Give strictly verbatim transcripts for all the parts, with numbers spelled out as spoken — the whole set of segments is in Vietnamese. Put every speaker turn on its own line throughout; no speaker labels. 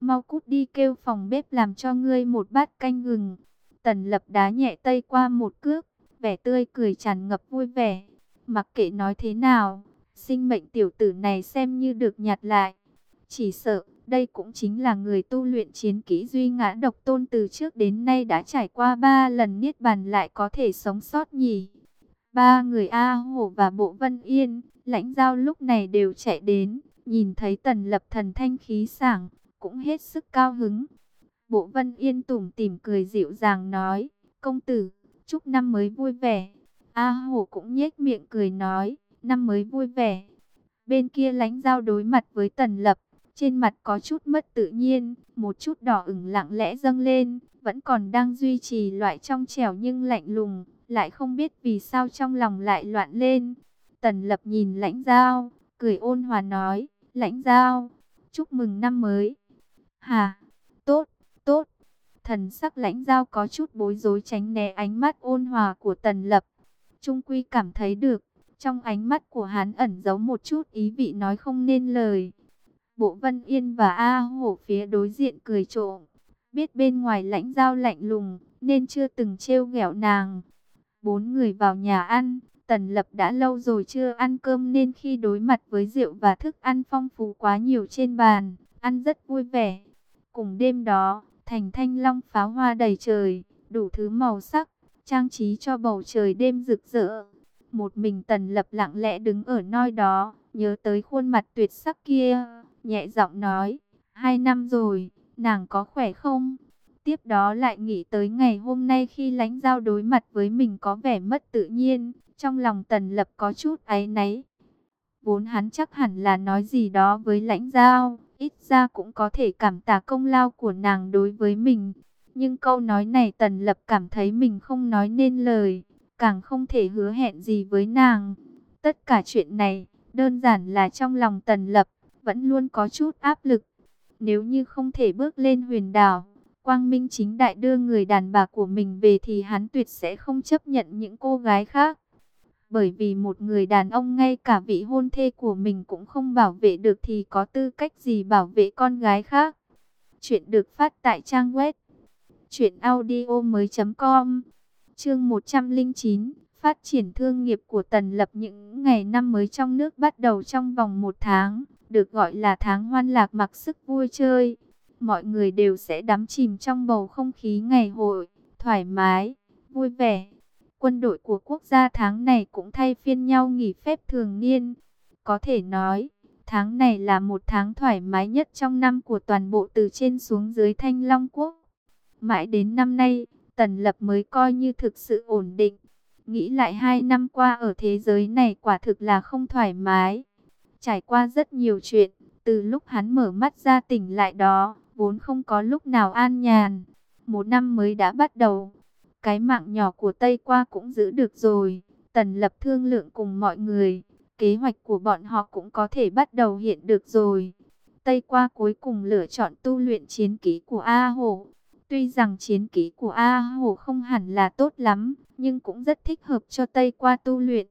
mau cút đi kêu phòng bếp làm cho ngươi một bát canh gừng. Tần Lập đá nhẹ Tây Qua một cước, vẻ tươi cười tràn ngập vui vẻ. Mặc kệ nói thế nào, sinh mệnh tiểu tử này xem như được nhặt lại. Chỉ sợ, đây cũng chính là người tu luyện chiến kỹ duy ngã độc tôn từ trước đến nay đã trải qua ba lần niết bàn lại có thể sống sót nhỉ. Ba người A Hổ và Bộ Vân Yên, Lãnh Giao lúc này đều chạy đến, nhìn thấy Tần Lập thần thanh khí sảng, cũng hết sức cao hứng. Bộ Vân Yên tủm tỉm cười dịu dàng nói, công tử, chúc năm mới vui vẻ. A Hổ cũng nhếch miệng cười nói, năm mới vui vẻ. Bên kia Lãnh Giao đối mặt với Tần Lập, trên mặt có chút mất tự nhiên, một chút đỏ ửng lặng lẽ dâng lên, vẫn còn đang duy trì loại trong trẻo nhưng lạnh lùng, lại không biết vì sao trong lòng lại loạn lên. Tần Lập nhìn Lãnh Giao, cười ôn hòa nói, Lãnh Giao, chúc mừng năm mới. Hà, tốt, tốt. Thần sắc Lãnh Giao có chút bối rối tránh né ánh mắt ôn hòa của Tần Lập. Trung quy cảm thấy được, trong ánh mắt của hắn ẩn giấu một chút ý vị nói không nên lời. Bộ Vân Yên và A Hổ phía đối diện cười trộm, biết bên ngoài Lãnh Giao lạnh lùng, nên chưa từng trêu ghẹo nàng. Bốn người vào nhà ăn, Tần Lập đã lâu rồi chưa ăn cơm nên khi đối mặt với rượu và thức ăn phong phú quá nhiều trên bàn, ăn rất vui vẻ. Cùng đêm đó, thành thanh long pháo hoa đầy trời, đủ thứ màu sắc, trang trí cho bầu trời đêm rực rỡ. Một mình Tần Lập lặng lẽ đứng ở nơi đó, nhớ tới khuôn mặt tuyệt sắc kia, nhẹ giọng nói, hai năm rồi, nàng có khỏe không? Tiếp đó lại nghĩ tới ngày hôm nay khi Lãnh Giao đối mặt với mình có vẻ mất tự nhiên, trong lòng Tần Lập có chút áy náy. Vốn hắn chắc hẳn là nói gì đó với Lãnh Giao, ít ra cũng có thể cảm tạ công lao của nàng đối với mình. Nhưng câu nói này Tần Lập cảm thấy mình không nói nên lời, càng không thể hứa hẹn gì với nàng. Tất cả chuyện này, đơn giản là trong lòng Tần Lập, vẫn luôn có chút áp lực. Nếu như không thể bước lên huyền đảo, quang minh chính đại đưa người đàn bà của mình về thì hắn tuyệt sẽ không chấp nhận những cô gái khác. Bởi vì một người đàn ông ngay cả vị hôn thê của mình cũng không bảo vệ được thì có tư cách gì bảo vệ con gái khác. Chuyện được phát tại trang web truyện audio mới chấm com. Chương một trăm lẻ chín, phát triển thương nghiệp của Tần Lập. Những ngày năm mới trong nước bắt đầu trong vòng một tháng, được gọi là tháng hoan lạc mặc sức vui chơi. Mọi người đều sẽ đắm chìm trong bầu không khí ngày hội, thoải mái, vui vẻ. Quân đội của quốc gia tháng này cũng thay phiên nhau nghỉ phép thường niên. Có thể nói, tháng này là một tháng thoải mái nhất trong năm của toàn bộ từ trên xuống dưới Thanh Long Quốc. Mãi đến năm nay, Tần Lập mới coi như thực sự ổn định. Nghĩ lại hai năm qua ở thế giới này quả thực là không thoải mái. Trải qua rất nhiều chuyện, từ lúc hắn mở mắt ra tỉnh lại đó, vốn không có lúc nào an nhàn. Một năm mới đã bắt đầu. Cái mạng nhỏ của Tây Qua cũng giữ được rồi. Tần Lập thương lượng cùng mọi người, kế hoạch của bọn họ cũng có thể bắt đầu hiện được rồi. Tây Qua cuối cùng lựa chọn tu luyện chiến kỹ của A Hổ. Tuy rằng chiến kỹ của A Hổ không hẳn là tốt lắm, nhưng cũng rất thích hợp cho Tây Qua tu luyện.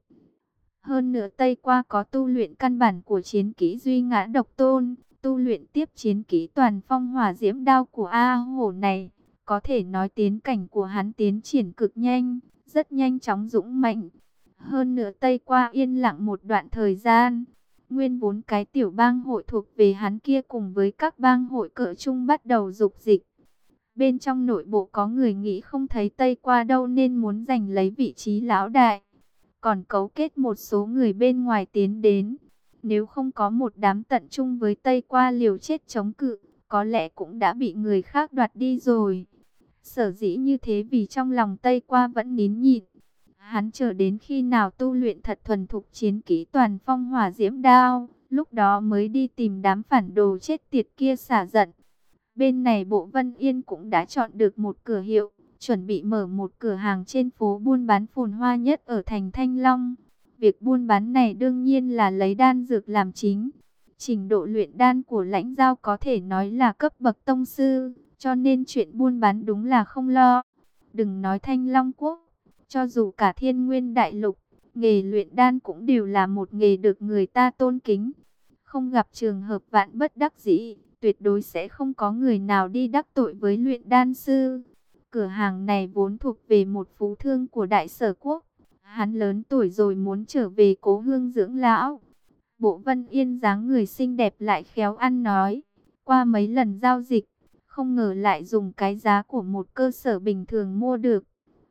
Hơn nữa Tây Qua có tu luyện căn bản của chiến kỹ duy ngã độc tôn, tu luyện tiếp chiến kỹ toàn phong hỏa diễm đao của A Hổ này. Có thể nói tiến cảnh của hắn tiến triển cực nhanh, rất nhanh chóng dũng mạnh. Hơn nữa Tây Qua yên lặng một đoạn thời gian. Nguyên vốn cái tiểu bang hội thuộc về hắn kia cùng với các bang hội cỡ trung bắt đầu dục dịch. Bên trong nội bộ có người nghĩ không thấy Tây Qua đâu nên muốn giành lấy vị trí lão đại. Còn cấu kết một số người bên ngoài tiến đến. Nếu không có một đám tận trung với Tây Qua liều chết chống cự, có lẽ cũng đã bị người khác đoạt đi rồi. Sở dĩ như thế vì trong lòng Tây Qua vẫn nín nhịn. Hắn chờ đến khi nào tu luyện thật thuần thục chiến kỹ toàn phong hỏa diễm đao, lúc đó mới đi tìm đám phản đồ chết tiệt kia xả giận. Bên này Bộ Vân Yên cũng đã chọn được một cửa hiệu, chuẩn bị mở một cửa hàng trên phố buôn bán phồn hoa nhất ở thành Thanh Long. Việc buôn bán này đương nhiên là lấy đan dược làm chính. Trình độ luyện đan của Lãnh Giao có thể nói là cấp bậc tông sư, cho nên chuyện buôn bán đúng là không lo. Đừng nói Thanh Long Quốc, cho dù cả Thiên Nguyên Đại Lục, nghề luyện đan cũng đều là một nghề được người ta tôn kính. Không gặp trường hợp vạn bất đắc dĩ, tuyệt đối sẽ không có người nào đi đắc tội với luyện đan sư. Cửa hàng này vốn thuộc về một phú thương của Đại Sở Quốc. Hắn lớn tuổi rồi muốn trở về cố hương dưỡng lão. Bộ Vân Yên dáng người xinh đẹp lại khéo ăn nói. Qua mấy lần giao dịch, không ngờ lại dùng cái giá của một cơ sở bình thường mua được.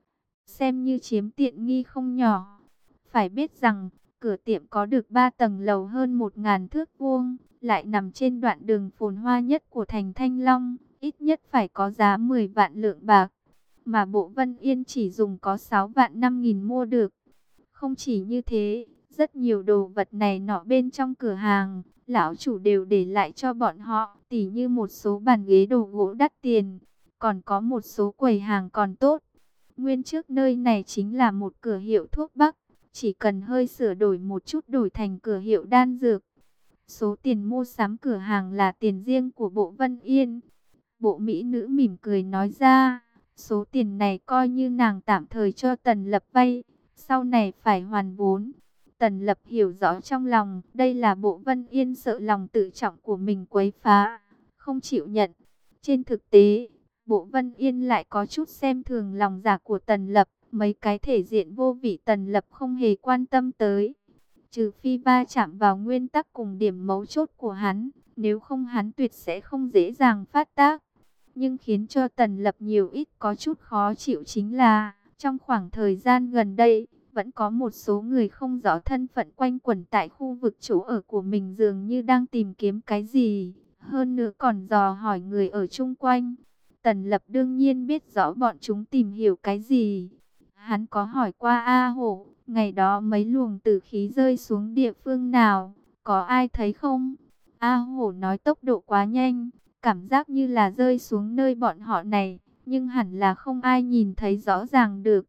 Xem như chiếm tiện nghi không nhỏ. Phải biết rằng, cửa tiệm có được ba tầng lầu hơn một ngàn thước vuông, lại nằm trên đoạn đường phồn hoa nhất của thành Thanh Long, ít nhất phải có giá mười vạn lượng bạc. Mà Bộ Vân Yên chỉ dùng có sáu vạn năm nghìn mua được. Không chỉ như thế, rất nhiều đồ vật này nọ bên trong cửa hàng, lão chủ đều để lại cho bọn họ, tỉ như một số bàn ghế đồ gỗ đắt tiền, còn có một số quầy hàng còn tốt. Nguyên trước nơi này chính là một cửa hiệu thuốc bắc, chỉ cần hơi sửa đổi một chút đổi thành cửa hiệu đan dược. Số tiền mua sắm cửa hàng là tiền riêng của Bộ Vân Yên. Bộ mỹ nữ mỉm cười nói ra, số tiền này coi như nàng tạm thời cho Tần Lập vay, sau này phải hoàn vốn. Tần Lập hiểu rõ trong lòng, đây là Bộ Vân Yên sợ lòng tự trọng của mình quấy phá, không chịu nhận. Trên thực tế, Bộ Vân Yên lại có chút xem thường lòng dạ của Tần Lập, mấy cái thể diện vô vị Tần Lập không hề quan tâm tới. Trừ phi va chạm vào nguyên tắc cùng điểm mấu chốt của hắn, nếu không hắn tuyệt sẽ không dễ dàng phát tác. Nhưng khiến cho Tần Lập nhiều ít có chút khó chịu chính là, trong khoảng thời gian gần đây, vẫn có một số người không rõ thân phận quanh quẩn tại khu vực chỗ ở của mình dường như đang tìm kiếm cái gì, hơn nữa còn dò hỏi người ở chung quanh. Tần Lập đương nhiên biết rõ bọn chúng tìm hiểu cái gì. Hắn có hỏi qua A Hổ, ngày đó mấy luồng tử khí rơi xuống địa phương nào, có ai thấy không? A Hổ nói tốc độ quá nhanh, cảm giác như là rơi xuống nơi bọn họ này, nhưng hẳn là không ai nhìn thấy rõ ràng được.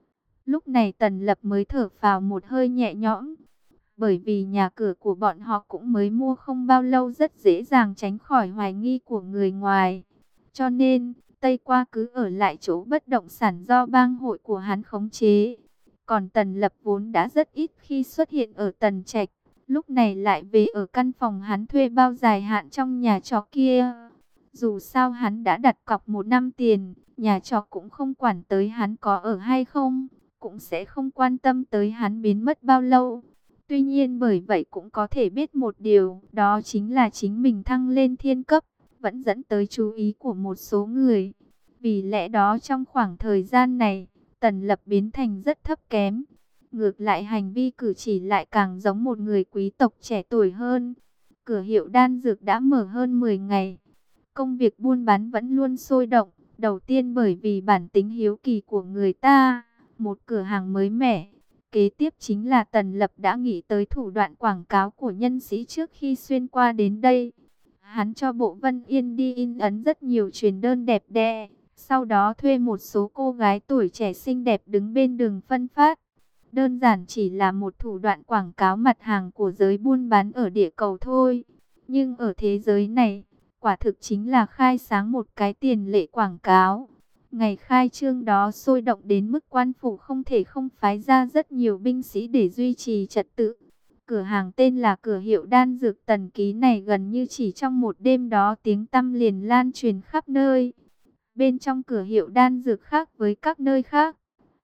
Lúc này Tần Lập mới thở phào một hơi nhẹ nhõm, bởi vì nhà cửa của bọn họ cũng mới mua không bao lâu, rất dễ dàng tránh khỏi hoài nghi của người ngoài. Cho nên, Tây Qua cứ ở lại chỗ bất động sản do bang hội của hắn khống chế. Còn Tần Lập vốn đã rất ít khi xuất hiện ở Tần Trạch, lúc này lại về ở căn phòng hắn thuê bao dài hạn trong nhà trọ kia. Dù sao hắn đã đặt cọc một năm tiền, nhà trọ cũng không quản tới hắn có ở hay không, cũng sẽ không quan tâm tới hắn biến mất bao lâu. Tuy nhiên bởi vậy cũng có thể biết một điều, đó chính là chính mình thăng lên thiên cấp, vẫn dẫn tới chú ý của một số người. Vì lẽ đó trong khoảng thời gian này, Tần Lập biến thành rất thấp kém. Ngược lại hành vi cử chỉ lại càng giống một người quý tộc trẻ tuổi hơn. Cửa hiệu đan dược đã mở hơn mười ngày. Công việc buôn bán vẫn luôn sôi động. Đầu tiên bởi vì bản tính hiếu kỳ của người ta, một cửa hàng mới mẻ. Kế tiếp chính là Tần Lập đã nghĩ tới thủ đoạn quảng cáo của nhân sĩ trước khi xuyên qua đến đây. Hắn cho Bộ Vân Yên đi in ấn rất nhiều truyền đơn đẹp đẽ, sau đó thuê một số cô gái tuổi trẻ xinh đẹp đứng bên đường phân phát. Đơn giản chỉ là một thủ đoạn quảng cáo mặt hàng của giới buôn bán ở địa cầu thôi. Nhưng ở thế giới này, quả thực chính là khai sáng một cái tiền lệ quảng cáo. Ngày khai trương đó sôi động đến mức quan phủ không thể không phái ra rất nhiều binh sĩ để duy trì trật tự. Cửa hàng tên là cửa hiệu đan dược Tần Ký này gần như chỉ trong một đêm đó tiếng tăm liền lan truyền khắp nơi. Bên trong cửa hiệu đan dược khác với các nơi khác.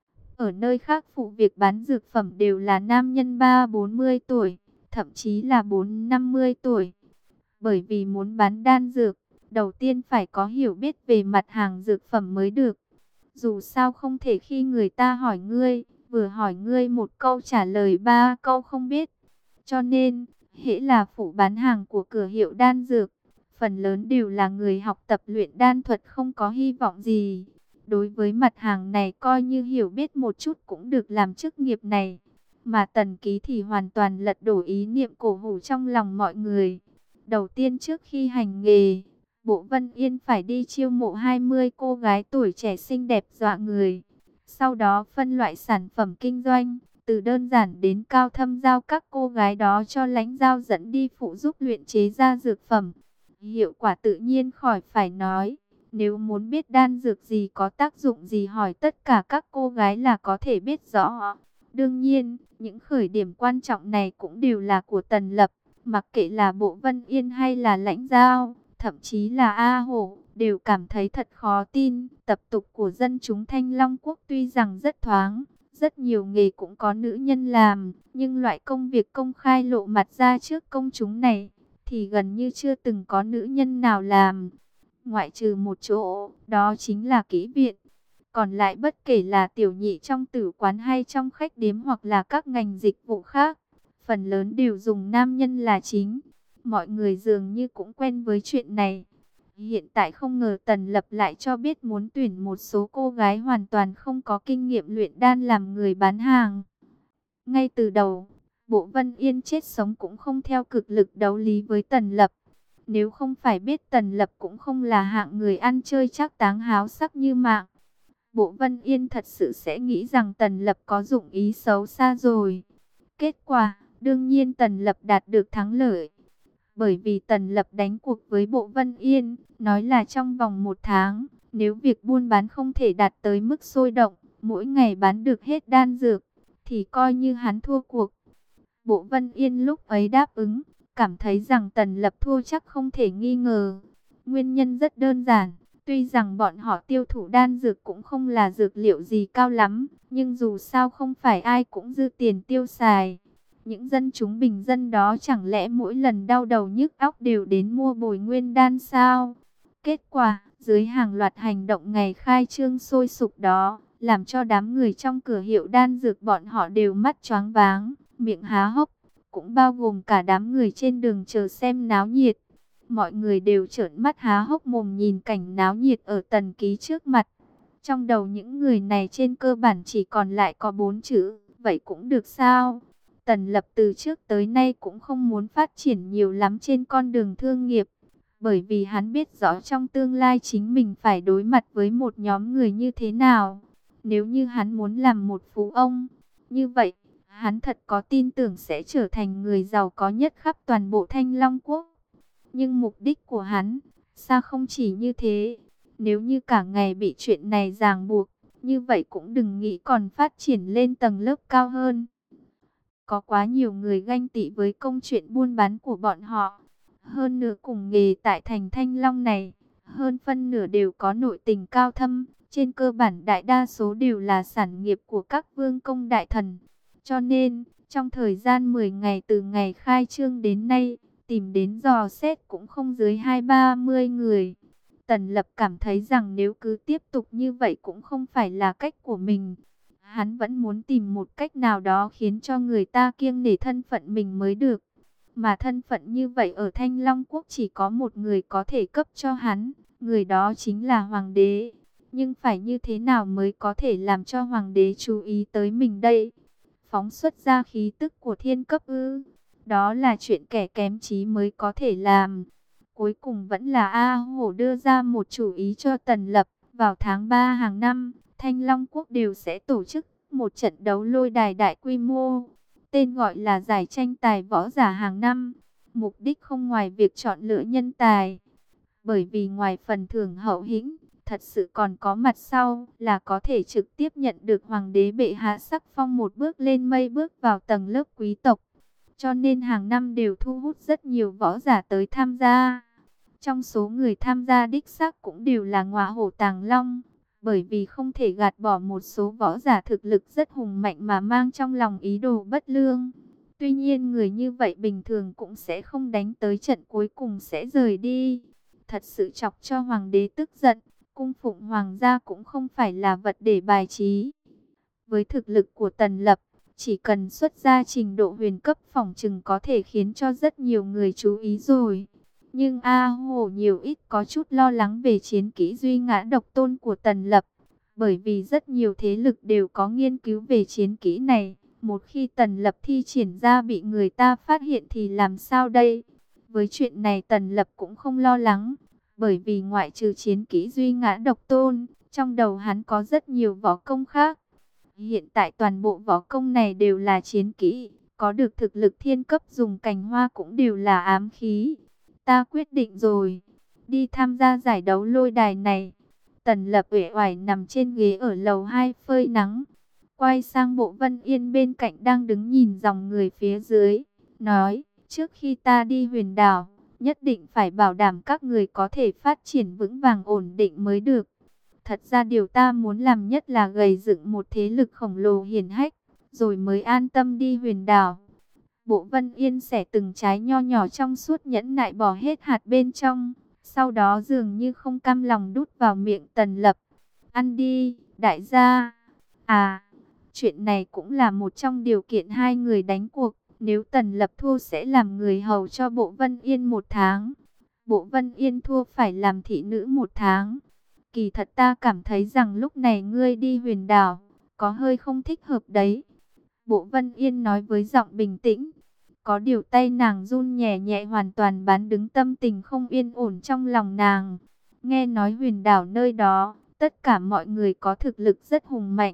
Ở nơi khác phụ việc bán dược phẩm đều là nam nhân ba bốn mươi tuổi, thậm chí là bốn năm mươi tuổi. Bởi vì muốn bán đan dược, đầu tiên phải có hiểu biết về mặt hàng dược phẩm mới được. Dù sao không thể khi người ta hỏi ngươi, vừa hỏi ngươi một câu trả lời ba câu không biết. Cho nên, hễ là phụ bán hàng của cửa hiệu đan dược, phần lớn đều là người học tập luyện đan thuật không có hy vọng gì. Đối với mặt hàng này coi như hiểu biết một chút cũng được làm chức nghiệp này. Mà Tần Ký thì hoàn toàn lật đổ ý niệm cổ hủ trong lòng mọi người. Đầu tiên trước khi hành nghề, Bộ Vân Yên phải đi chiêu mộ hai mươi cô gái tuổi trẻ xinh đẹp dọa người. Sau đó phân loại sản phẩm kinh doanh, từ đơn giản đến cao thâm giao các cô gái đó cho lãnh giao dẫn đi phụ giúp luyện chế ra dược phẩm. Hiệu quả tự nhiên khỏi phải nói. Nếu muốn biết đan dược gì có tác dụng gì hỏi tất cả các cô gái là có thể biết rõ. Đương nhiên, những khởi điểm quan trọng này cũng đều là của Tần Lập. Mặc kệ là Bộ Vân Yên hay là lãnh giao, thậm chí là A Hổ, đều cảm thấy thật khó tin. Tập tục của dân chúng Thanh Long Quốc tuy rằng rất thoáng, rất nhiều nghề cũng có nữ nhân làm, nhưng loại công việc công khai lộ mặt ra trước công chúng này, thì gần như chưa từng có nữ nhân nào làm. Ngoại trừ một chỗ, đó chính là kỹ viện. Còn lại bất kể là tiểu nhị trong tử quán hay trong khách điếm hoặc là các ngành dịch vụ khác, phần lớn đều dùng nam nhân là chính. Mọi người dường như cũng quen với chuyện này. Hiện tại không ngờ Tần Lập lại cho biết muốn tuyển một số cô gái hoàn toàn không có kinh nghiệm luyện đan làm người bán hàng. Ngay từ đầu, Bộ Vân Yên chết sống cũng không theo cực lực đấu lý với Tần Lập. Nếu không phải biết Tần Lập cũng không là hạng người ăn chơi trác táng háo sắc như mạng, Bộ Vân Yên thật sự sẽ nghĩ rằng Tần Lập có dụng ý xấu xa rồi. Kết quả, đương nhiên Tần Lập đạt được thắng lợi. Bởi vì Tần Lập đánh cuộc với Bộ Vân Yên, nói là trong vòng một tháng, nếu việc buôn bán không thể đạt tới mức sôi động, mỗi ngày bán được hết đan dược, thì coi như hắn thua cuộc. Bộ Vân Yên lúc ấy đáp ứng, cảm thấy rằng Tần Lập thua chắc không thể nghi ngờ. Nguyên nhân rất đơn giản, tuy rằng bọn họ tiêu thụ đan dược cũng không là dược liệu gì cao lắm, nhưng dù sao không phải ai cũng dư tiền tiêu xài. Những dân chúng bình dân đó chẳng lẽ mỗi lần đau đầu nhức óc đều đến mua bồi nguyên đan sao? Kết quả, dưới hàng loạt hành động ngày khai trương sôi sục đó, làm cho đám người trong cửa hiệu đan dược bọn họ đều mắt choáng váng, miệng há hốc, cũng bao gồm cả đám người trên đường chờ xem náo nhiệt. Mọi người đều trợn mắt há hốc mồm nhìn cảnh náo nhiệt ở Tần Ký trước mặt. Trong đầu những người này trên cơ bản chỉ còn lại có bốn chữ, vậy cũng được sao? Tần Lập từ trước tới nay cũng không muốn phát triển nhiều lắm trên con đường thương nghiệp, bởi vì hắn biết rõ trong tương lai chính mình phải đối mặt với một nhóm người như thế nào. Nếu như hắn muốn làm một phú ông, như vậy, hắn thật có tin tưởng sẽ trở thành người giàu có nhất khắp toàn bộ Thanh Long Quốc. Nhưng mục đích của hắn, sao không chỉ như thế? Nếu như cả ngày bị chuyện này ràng buộc, như vậy cũng đừng nghĩ còn phát triển lên tầng lớp cao hơn. Có quá nhiều người ganh tị với công chuyện buôn bán của bọn họ. Hơn nữa cùng nghề tại thành Thanh Long này, hơn phân nửa đều có nội tình cao thâm. Trên cơ bản đại đa số đều là sản nghiệp của các vương công đại thần. Cho nên, trong thời gian mười ngày từ ngày khai trương đến nay, tìm đến dò xét cũng không dưới hai ba mươi người. Tần Lập cảm thấy rằng nếu cứ tiếp tục như vậy cũng không phải là cách của mình. Hắn vẫn muốn tìm một cách nào đó khiến cho người ta kiêng nể thân phận mình mới được. Mà thân phận như vậy ở Thanh Long Quốc chỉ có một người có thể cấp cho hắn, người đó chính là Hoàng đế. Nhưng phải như thế nào mới có thể làm cho Hoàng đế chú ý tới mình đây? Phóng xuất ra khí tức của thiên cấp ư? Đó là chuyện kẻ kém trí mới có thể làm. Cuối cùng vẫn là A Hổ đưa ra một chủ ý cho Tần Lập. Vào tháng ba hàng năm, Thanh Long Quốc đều sẽ tổ chức một trận đấu lôi đài đại quy mô. Tên gọi là giải tranh tài võ giả hàng năm. Mục đích không ngoài việc chọn lựa nhân tài. Bởi vì ngoài phần thưởng hậu hĩnh, thật sự còn có mặt sau là có thể trực tiếp nhận được Hoàng đế bệ hạ sắc phong một bước lên mây bước vào tầng lớp quý tộc. Cho nên hàng năm đều thu hút rất nhiều võ giả tới tham gia. Trong số người tham gia đích xác cũng đều là ngọa hổ tàng long. Bởi vì không thể gạt bỏ một số võ giả thực lực rất hùng mạnh mà mang trong lòng ý đồ bất lương. Tuy nhiên người như vậy bình thường cũng sẽ không đánh tới trận cuối cùng sẽ rời đi. Thật sự chọc cho Hoàng đế tức giận. Cung phụng Hoàng gia cũng không phải là vật để bài trí. Với thực lực của Tần Lập, chỉ cần xuất ra trình độ huyền cấp phỏng chừng có thể khiến cho rất nhiều người chú ý rồi. Nhưng A Hổ nhiều ít có chút lo lắng về chiến kỹ duy ngã độc tôn của Tần Lập. Bởi vì rất nhiều thế lực đều có nghiên cứu về chiến kỹ này. Một khi Tần Lập thi triển ra bị người ta phát hiện thì làm sao đây? Với chuyện này Tần Lập cũng không lo lắng. Bởi vì ngoại trừ chiến kỹ duy ngã độc tôn, trong đầu hắn có rất nhiều võ công khác. Hiện tại toàn bộ võ công này đều là chiến kỹ, có được thực lực thiên cấp dùng cành hoa cũng đều là ám khí. Ta quyết định rồi, đi tham gia giải đấu lôi đài này. Tần Lập uể oải nằm trên ghế ở lầu hai phơi nắng. Quay sang Bộ Vân Yên bên cạnh đang đứng nhìn dòng người phía dưới, nói, trước khi ta đi Huyền Đảo, Nhất định phải bảo đảm các người có thể phát triển vững vàng ổn định mới được. Thật ra điều ta muốn làm nhất là gầy dựng một thế lực khổng lồ hiển hách, rồi mới an tâm đi Huyền Đảo. Bộ Vân Yên xẻ từng trái nho nhỏ trong suốt, nhẫn nại bỏ hết hạt bên trong, sau đó dường như không cam lòng đút vào miệng Tần Lập. Ăn đi, đại gia. À, chuyện này cũng là một trong điều kiện hai người đánh cuộc. Nếu Tần Lập thua sẽ làm người hầu cho Bộ Vân Yên một tháng. Bộ Vân Yên thua phải làm thị nữ một tháng. Kỳ thật ta cảm thấy rằng lúc này ngươi đi Huyền Đảo có hơi không thích hợp đấy. Bộ Vân Yên nói với giọng bình tĩnh. Có điều tay nàng run nhẹ nhẹ hoàn toàn bán đứng tâm tình không yên ổn trong lòng nàng. Nghe nói Huyền Đảo nơi đó, tất cả mọi người có thực lực rất hùng mạnh.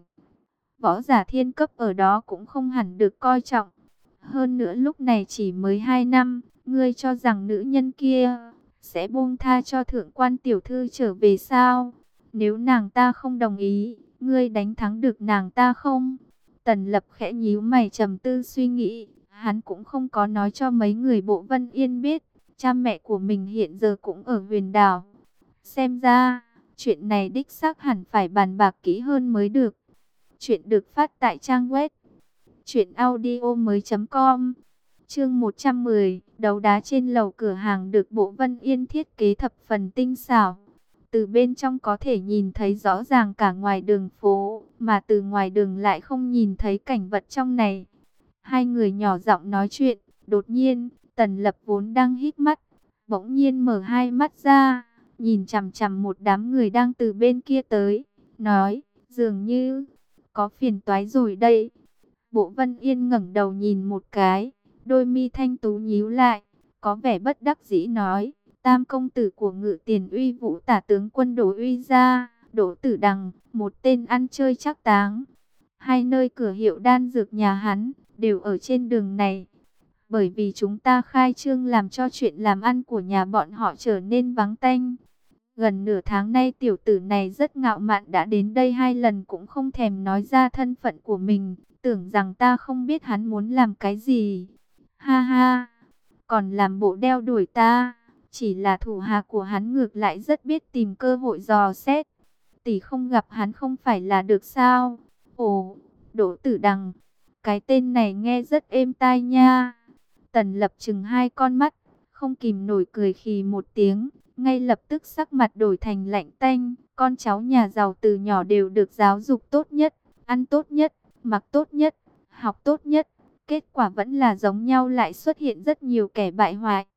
Võ giả thiên cấp ở đó cũng không hẳn được coi trọng. Hơn nữa lúc này chỉ mới hai năm, ngươi cho rằng nữ nhân kia sẽ buông tha cho thượng quan tiểu thư trở về sao? Nếu nàng ta không đồng ý, ngươi đánh thắng được nàng ta không? Tần Lập khẽ nhíu mày trầm tư suy nghĩ, hắn cũng không có nói cho mấy người Bộ Vân Yên biết, cha mẹ của mình hiện giờ cũng ở Huyền Đảo. Xem ra, chuyện này đích xác hẳn phải bàn bạc kỹ hơn mới được. Chuyện được phát tại trang web truyện audio mới chấm com. Chương một trăm mười, đấu đá trên lầu cửa hàng được Bộ Vân Yên thiết kế thập phần tinh xảo. Từ bên trong có thể nhìn thấy rõ ràng cả ngoài đường phố, mà từ ngoài đường lại không nhìn thấy cảnh vật trong này. Hai người nhỏ giọng nói chuyện, đột nhiên, Tần Lập vốn đang híp mắt, bỗng nhiên mở hai mắt ra, nhìn chằm chằm một đám người đang từ bên kia tới, nói, dường như có phiền toái rồi đây. Bộ Vân Yên ngẩng đầu nhìn một cái, đôi mi thanh tú nhíu lại, có vẻ bất đắc dĩ nói, tam công tử của Ngự Tiền Uy Vũ tả tướng quân Đỗ Uy gia, Đỗ Tử Đằng, một tên ăn chơi trác táng. Hai nơi cửa hiệu đan dược nhà hắn đều ở trên đường này. Bởi vì chúng ta khai trương làm cho chuyện làm ăn của nhà bọn họ trở nên vắng tanh. Gần nửa tháng nay tiểu tử này rất ngạo mạn, đã đến đây hai lần cũng không thèm nói ra thân phận của mình, tưởng rằng ta không biết hắn muốn làm cái gì. Ha ha, còn làm bộ đeo đuổi ta, chỉ là thủ hạ của hắn ngược lại rất biết tìm cơ hội dò xét. Tỷ không gặp hắn không phải là được sao? Ồ, Đỗ Tử Đằng, cái tên này nghe rất êm tai nha. Tần Lập chừng hai con mắt, không kìm nổi cười khì một tiếng, ngay lập tức sắc mặt đổi thành lạnh tanh. Con cháu nhà giàu từ nhỏ đều được giáo dục tốt nhất, ăn tốt nhất, mặc tốt nhất, học tốt nhất. Kết quả vẫn là giống nhau, lại xuất hiện rất nhiều kẻ bại hoại.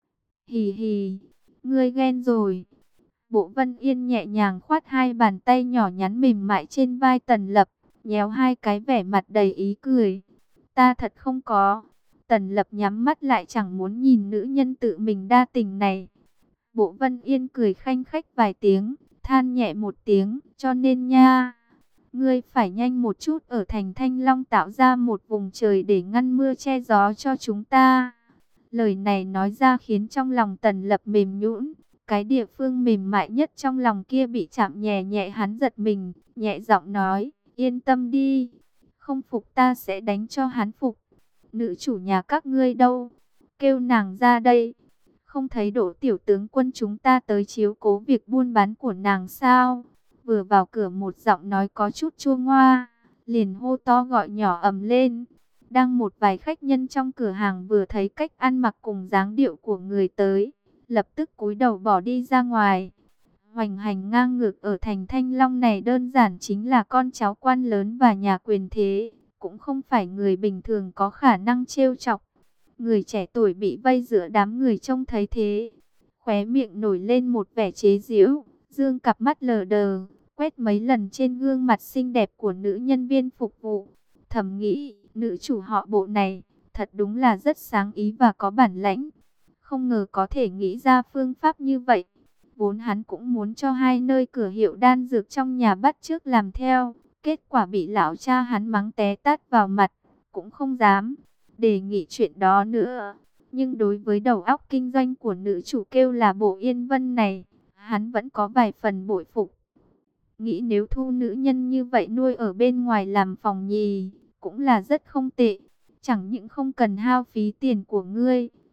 Hì hì, ngươi ghen rồi. Bộ Vân Yên nhẹ nhàng khoát hai bàn tay nhỏ nhắn mềm mại trên vai Tần Lập, nhéo hai cái vẻ mặt đầy ý cười. Ta thật không có. Tần Lập nhắm mắt lại chẳng muốn nhìn nữ nhân tự mình đa tình này. Bộ Vân Yên cười khanh khách vài tiếng, than nhẹ một tiếng, cho nên nha, ngươi phải nhanh một chút ở thành Thanh Long tạo ra một vùng trời để ngăn mưa che gió cho chúng ta. Lời này nói ra khiến trong lòng Tần Lập mềm nhũn, cái địa phương mềm mại nhất trong lòng kia bị chạm nhẹ nhẹ, hắn giật mình, nhẹ giọng nói, yên tâm đi, không phục ta sẽ đánh cho hắn phục. Nữ chủ nhà các ngươi đâu? Kêu nàng ra đây. Không thấy Đỗ tiểu tướng quân chúng ta tới chiếu cố việc buôn bán của nàng sao? Vừa vào cửa một giọng nói có chút chua ngoa, liền hô to gọi nhỏ ầm lên. Đang một vài khách nhân trong cửa hàng vừa thấy cách ăn mặc cùng dáng điệu của người tới, lập tức cúi đầu bỏ đi ra ngoài. Hoành hành ngang ngược ở thành Thanh Long này đơn giản chính là con cháu quan lớn và nhà quyền thế, cũng không phải người bình thường có khả năng trêu chọc. Người trẻ tuổi bị vây giữa đám người trông thấy thế, khóe miệng nổi lên một vẻ chế giễu, dương cặp mắt lờ đờ, quét mấy lần trên gương mặt xinh đẹp của nữ nhân viên phục vụ. Thầm nghĩ, nữ chủ họ Bộ này, thật đúng là rất sáng ý và có bản lãnh. Không ngờ có thể nghĩ ra phương pháp như vậy. Vốn hắn cũng muốn cho hai nơi cửa hiệu đan dược trong nhà bắt chước làm theo. Kết quả bị lão cha hắn mắng té tát vào mặt, cũng không dám đề nghị chuyện đó nữa. Nhưng đối với đầu óc kinh doanh của nữ chủ kêu là Bộ Yên Vân này, hắn vẫn có vài phần bội phục. Nghĩ nếu thu nữ nhân như vậy nuôi ở bên ngoài làm phòng nhì, cũng là rất không tệ. Chẳng những không cần hao phí tiền của ngươi,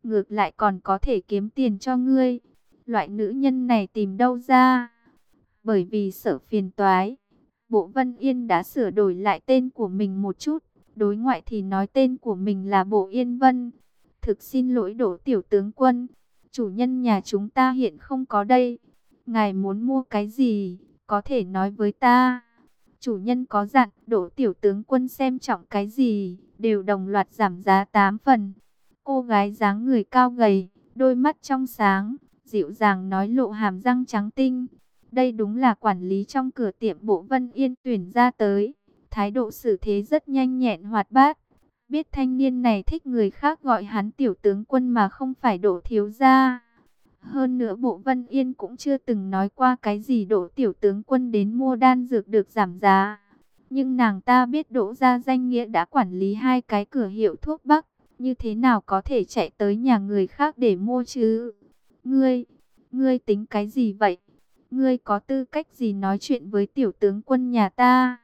ngược lại còn có thể kiếm tiền cho ngươi. Loại nữ nhân này tìm đâu ra? Bởi vì sợ phiền toái, Bộ Vân Yên đã sửa đổi lại tên của mình một chút. Đối ngoại thì nói tên của mình là Bộ Yên Vân. Thực xin lỗi Đỗ tiểu tướng quân, chủ nhân nhà chúng ta hiện không có đây. Ngài muốn mua cái gì, có thể nói với ta. Chủ nhân có dặn Đỗ tiểu tướng quân xem trọng cái gì, đều đồng loạt giảm giá tám phần. Cô gái dáng người cao gầy, đôi mắt trong sáng, dịu dàng nói lộ hàm răng trắng tinh. Đây đúng là quản lý trong cửa tiệm Bộ Vân Yên tuyển ra tới. Thái độ xử thế rất nhanh nhẹn hoạt bát. Biết thanh niên này thích người khác gọi hắn tiểu tướng quân mà không phải Đỗ thiếu gia. Hơn nữa Bộ Vân Yên cũng chưa từng nói qua cái gì Đỗ tiểu tướng quân đến mua đan dược được giảm giá. Nhưng nàng ta biết Đỗ gia danh nghĩa đã quản lý hai cái cửa hiệu thuốc bắc. Như thế nào có thể chạy tới nhà người khác để mua chứ? Ngươi, ngươi tính cái gì vậy? Ngươi có tư cách gì nói chuyện với tiểu tướng quân nhà ta?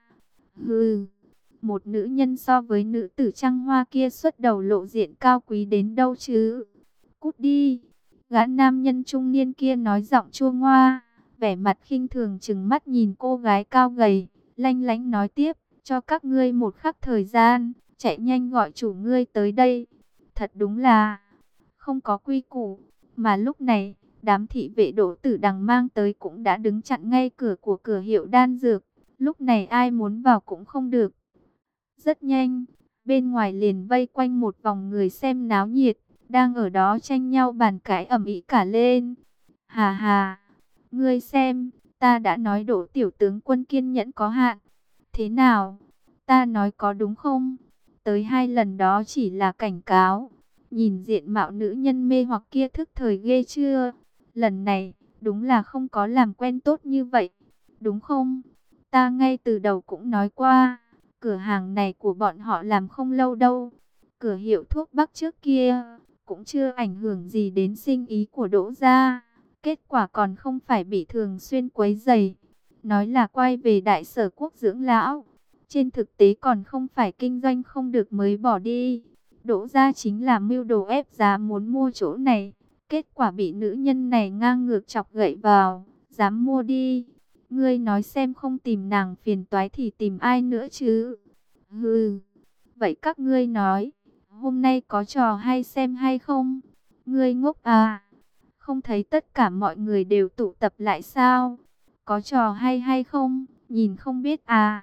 Hừ, một nữ nhân so với nữ tử trăng hoa kia xuất đầu lộ diện cao quý đến đâu chứ? Cút đi! Gã nam nhân trung niên kia nói giọng chua ngoa, vẻ mặt khinh thường trừng mắt nhìn cô gái cao gầy, lanh lánh nói tiếp, cho các ngươi một khắc thời gian, chạy nhanh gọi chủ ngươi tới đây. Thật đúng là không có quy củ, mà lúc này, đám thị vệ Đỗ Tử Đằng mang tới cũng đã đứng chặn ngay cửa của cửa hiệu đan dược, lúc này ai muốn vào cũng không được. Rất nhanh, bên ngoài liền vây quanh một vòng người xem náo nhiệt, đang ở đó tranh nhau bàn cãi ầm ĩ cả lên. Hà hà, ngươi xem, ta đã nói Đỗ tiểu tướng quân kiên nhẫn có hạn. Thế nào, ta nói có đúng không? Tới hai lần đó chỉ là cảnh cáo. Nhìn diện mạo nữ nhân mê hoặc kia thức thời ghê chưa? Lần này, đúng là không có làm quen tốt như vậy. Đúng không? Ta ngay từ đầu cũng nói qua, cửa hàng này của bọn họ làm không lâu đâu. Cửa hiệu thuốc bắc trước kia, cũng chưa ảnh hưởng gì đến sinh ý của Đỗ gia. Kết quả còn không phải bị thường xuyên quấy rầy. Nói là quay về đại sở quốc dưỡng lão. Trên thực tế còn không phải kinh doanh không được mới bỏ đi. Đỗ gia chính là mưu đồ ép giá muốn mua chỗ này. Kết quả bị nữ nhân này ngang ngược chọc gậy vào. Dám mua đi. Ngươi nói xem không tìm nàng phiền toái thì tìm ai nữa chứ? Hừ. Vậy các ngươi nói, hôm nay có trò hay xem hay không? Ngươi ngốc à? Không thấy tất cả mọi người đều tụ tập lại sao? Có trò hay hay không? Nhìn không biết à?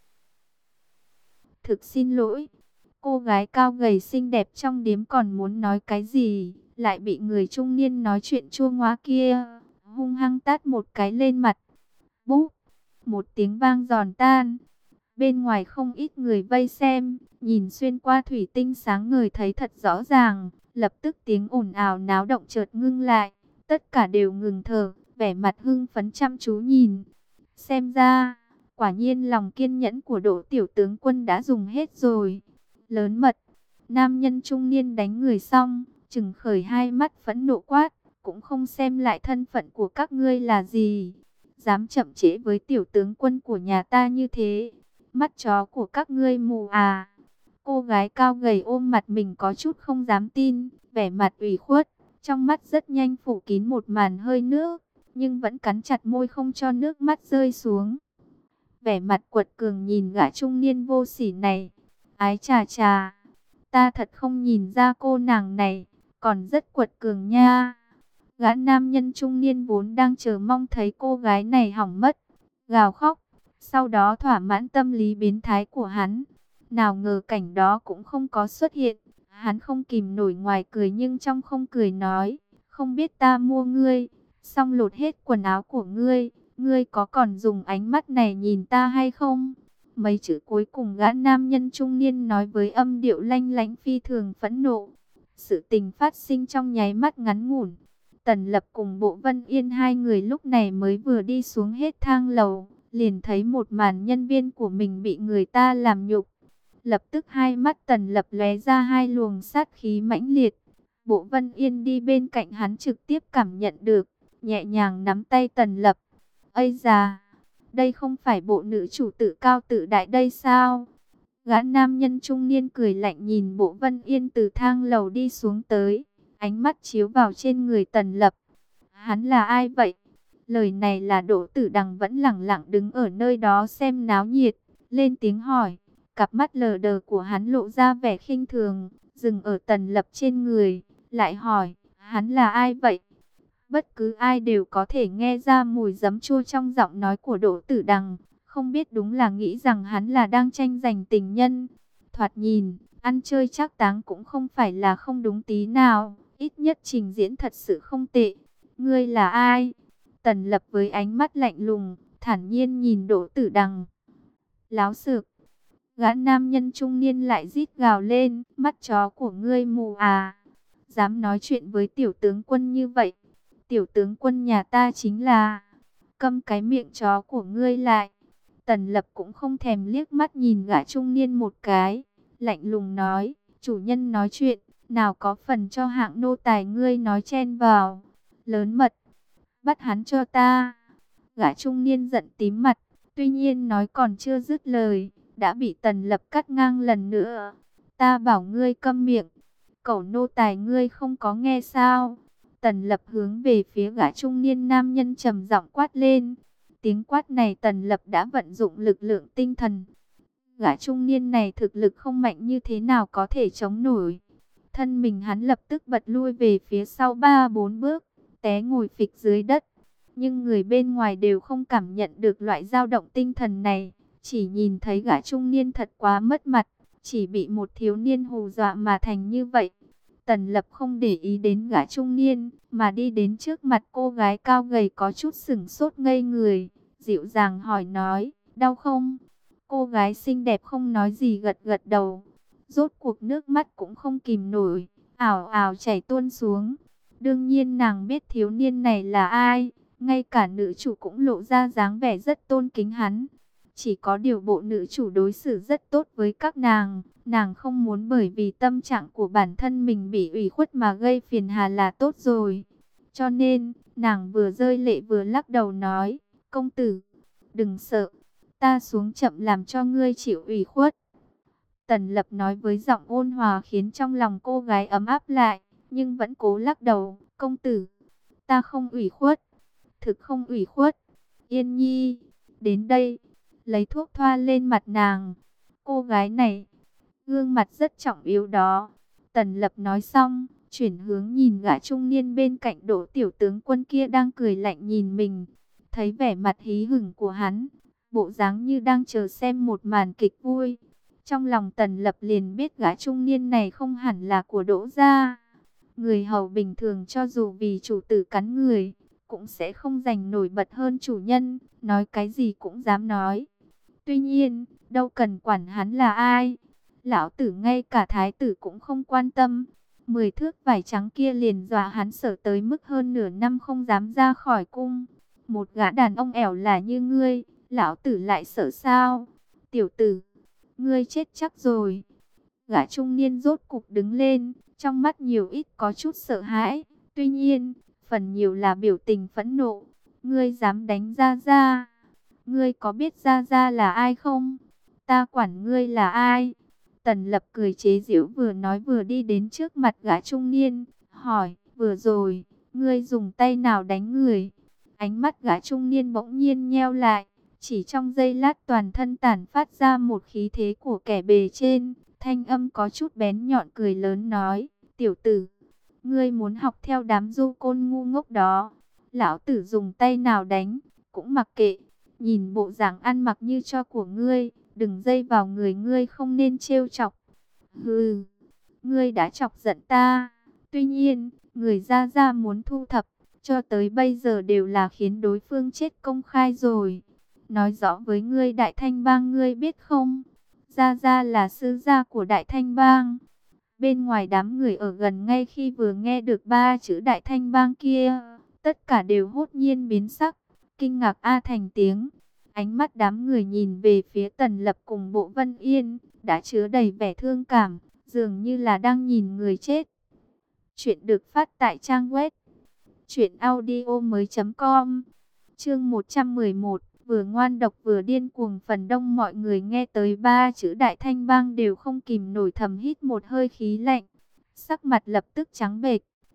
Thực xin lỗi. Cô gái cao gầy xinh đẹp trong điếm còn muốn nói cái gì, lại bị người trung niên nói chuyện chua ngoá kia hung hăng tát một cái lên mặt. Búp, một tiếng vang giòn tan. Bên ngoài không ít người vây xem, nhìn xuyên qua thủy tinh sáng ngời thấy thật rõ ràng. Lập tức tiếng ồn ào náo động chợt ngưng lại, tất cả đều ngừng thở, vẻ mặt hưng phấn chăm chú nhìn. Xem ra, quả nhiên lòng kiên nhẫn của Đỗ tiểu tướng quân đã dùng hết rồi. Lớn mật, nam nhân trung niên đánh người xong, trừng khởi hai mắt phẫn nộ quát, cũng không xem lại thân phận của các ngươi là gì. Dám chậm trễ với tiểu tướng quân của nhà ta như thế, mắt chó của các ngươi mù à? Cô gái cao gầy ôm mặt mình có chút không dám tin, vẻ mặt ủy khuất, trong mắt rất nhanh phủ kín một màn hơi nước, nhưng vẫn cắn chặt môi không cho nước mắt rơi xuống. Vẻ mặt quật cường nhìn gã trung niên vô sỉ này. Ái chà chà, ta thật không nhìn ra cô nàng này, còn rất quật cường nha. Gã nam nhân trung niên vốn đang chờ mong thấy cô gái này hỏng mất, gào khóc, sau đó thỏa mãn tâm lý biến thái của hắn. Nào ngờ cảnh đó cũng không có xuất hiện, hắn không kìm nổi ngoài cười nhưng trong không cười nói, không biết ta mua ngươi, xong lột hết quần áo của ngươi, ngươi có còn dùng ánh mắt này nhìn ta hay không? Mấy chữ cuối cùng gã nam nhân trung niên nói với âm điệu lanh lánh phi thường phẫn nộ. Sự tình phát sinh trong nháy mắt ngắn ngủn. Tần Lập cùng Bộ Vân Yên hai người lúc này mới vừa đi xuống hết thang lầu, liền thấy một màn nhân viên của mình bị người ta làm nhục. Lập tức hai mắt Tần Lập lóe ra hai luồng sát khí mãnh liệt. Bộ Vân Yên đi bên cạnh hắn trực tiếp cảm nhận được, nhẹ nhàng nắm tay Tần Lập. Ây da, đây không phải bộ nữ chủ tự cao tự đại đây sao? Gã nam nhân trung niên cười lạnh nhìn Bộ Vân Yên từ thang lầu đi xuống tới. ánh mắt chiếu vào trên người Tần Lập. Hắn là ai vậy? Lời này là Đỗ Tử Đằng vẫn lẳng lặng đứng ở nơi đó xem náo nhiệt, lên tiếng hỏi. Cặp mắt lờ đờ của hắn lộ ra vẻ khinh thường, dừng ở Tần Lập trên người, lại hỏi, hắn là ai vậy? Bất cứ ai đều có thể nghe ra mùi giấm chua trong giọng nói của Đỗ Tử Đằng, không biết đúng là nghĩ rằng hắn là đang tranh giành tình nhân. Thoạt nhìn, ăn chơi trác táng cũng không phải là không đúng tí nào, ít nhất trình diễn thật sự không tệ. Ngươi là ai? Tần Lập với ánh mắt lạnh lùng, thản nhiên nhìn Đỗ Tử Đằng. Láo xược. Gã nam nhân trung niên lại rít gào lên, mắt chó của ngươi mù à? Dám nói chuyện với tiểu tướng quân như vậy? Tiểu tướng quân nhà ta chính là... Câm cái miệng chó của ngươi lại. Tần Lập cũng không thèm liếc mắt nhìn gã trung niên một cái, lạnh lùng nói, chủ nhân nói chuyện, nào có phần cho hạng nô tài ngươi nói chen vào. Lớn mật, bắt hắn cho ta. Gã trung niên giận tím mặt, tuy nhiên nói còn chưa dứt lời, đã bị Tần Lập cắt ngang lần nữa. Ta bảo ngươi câm miệng, cẩu nô tài ngươi không có nghe sao? Tần Lập hướng về phía gã trung niên nam nhân trầm giọng quát lên. Tiếng quát này Tần Lập đã vận dụng lực lượng tinh thần. Gã trung niên này thực lực không mạnh như thế nào có thể chống nổi. Thân mình hắn lập tức bật lui về phía sau ba bốn bước, té ngồi phịch dưới đất. Nhưng người bên ngoài đều không cảm nhận được loại dao động tinh thần này. Chỉ nhìn thấy gã trung niên thật quá mất mặt, chỉ bị một thiếu niên hù dọa mà thành như vậy. Tần Lập không để ý đến gã trung niên, mà đi đến trước mặt cô gái cao gầy có chút sửng sốt ngây người, dịu dàng hỏi nói, đau không? Cô gái xinh đẹp không nói gì gật gật đầu, rốt cuộc nước mắt cũng không kìm nổi, ảo ảo chảy tuôn xuống. Đương nhiên nàng biết thiếu niên này là ai, ngay cả nữ chủ cũng lộ ra dáng vẻ rất tôn kính hắn. Chỉ có điều bộ nữ chủ đối xử rất tốt với các nàng, nàng không muốn bởi vì tâm trạng của bản thân mình bị ủy khuất mà gây phiền hà là tốt rồi. Cho nên, nàng vừa rơi lệ vừa lắc đầu nói, công tử, đừng sợ, ta xuống chậm làm cho ngươi chịu ủy khuất. Tần Lập nói với giọng ôn hòa khiến trong lòng cô gái ấm áp lại, nhưng vẫn cố lắc đầu, công tử, ta không ủy khuất, thực không ủy khuất. Yên Nhi, đến đây, lấy thuốc thoa lên mặt nàng. Cô gái này, gương mặt rất trọng yếu đó. Tần Lập nói xong, chuyển hướng nhìn gã trung niên bên cạnh Đỗ tiểu tướng quân kia đang cười lạnh nhìn mình. Thấy vẻ mặt hí hửng của hắn, bộ dáng như đang chờ xem một màn kịch vui. Trong lòng Tần Lập liền biết gã trung niên này không hẳn là của Đỗ gia. Người hầu bình thường cho dù vì chủ tử cắn người, cũng sẽ không giành nổi bật hơn chủ nhân, nói cái gì cũng dám nói. Tuy nhiên, đâu cần quản hắn là ai. Lão tử ngay cả thái tử cũng không quan tâm. Mười thước vải trắng kia liền dọa hắn sợ tới mức hơn nửa năm không dám ra khỏi cung. Một gã đàn ông ẻo là như ngươi, lão tử lại sợ sao? Tiểu tử, ngươi chết chắc rồi. Gã trung niên rốt cục đứng lên, trong mắt nhiều ít có chút sợ hãi. Tuy nhiên, phần nhiều là biểu tình phẫn nộ. Ngươi dám đánh Gia Gia? Ngươi có biết Gia Gia là ai không? Ta quản ngươi là ai? Tần Lập cười chế giễu vừa nói vừa đi đến trước mặt gã trung niên, hỏi, vừa rồi, ngươi dùng tay nào đánh người? Ánh mắt gã trung niên bỗng nhiên nheo lại, chỉ trong giây lát toàn thân tản phát ra một khí thế của kẻ bề trên, thanh âm có chút bén nhọn cười lớn nói, tiểu tử, ngươi muốn học theo đám du côn ngu ngốc đó, lão tử dùng tay nào đánh, cũng mặc kệ, nhìn bộ dạng ăn mặc như cho của ngươi, đừng dây vào người ngươi không nên trêu chọc. Hừ, ngươi đã chọc giận ta, tuy nhiên, người Gia Gia muốn thu thập, cho tới bây giờ đều là khiến đối phương chết công khai rồi. Nói rõ với ngươi Đại Thanh Bang ngươi biết không? Gia Gia là sư gia của Đại Thanh Bang. Bên ngoài đám người ở gần ngay khi vừa nghe được ba chữ Đại Thanh Bang kia, tất cả đều hốt nhiên biến sắc, kinh ngạc a thành tiếng. Ánh mắt đám người nhìn về phía Tần Lập cùng Bộ Vân Yên, đã chứa đầy vẻ thương cảm, dường như là đang nhìn người chết. Chuyện được phát tại trang web truyện audio mới chấm com. Chương một trăm mười một, vừa ngoan độc vừa điên cuồng. Phần đông mọi người nghe tới ba chữ Đại Thanh Bang đều không kìm nổi thầm hít một hơi khí lạnh, sắc mặt lập tức trắng bệch,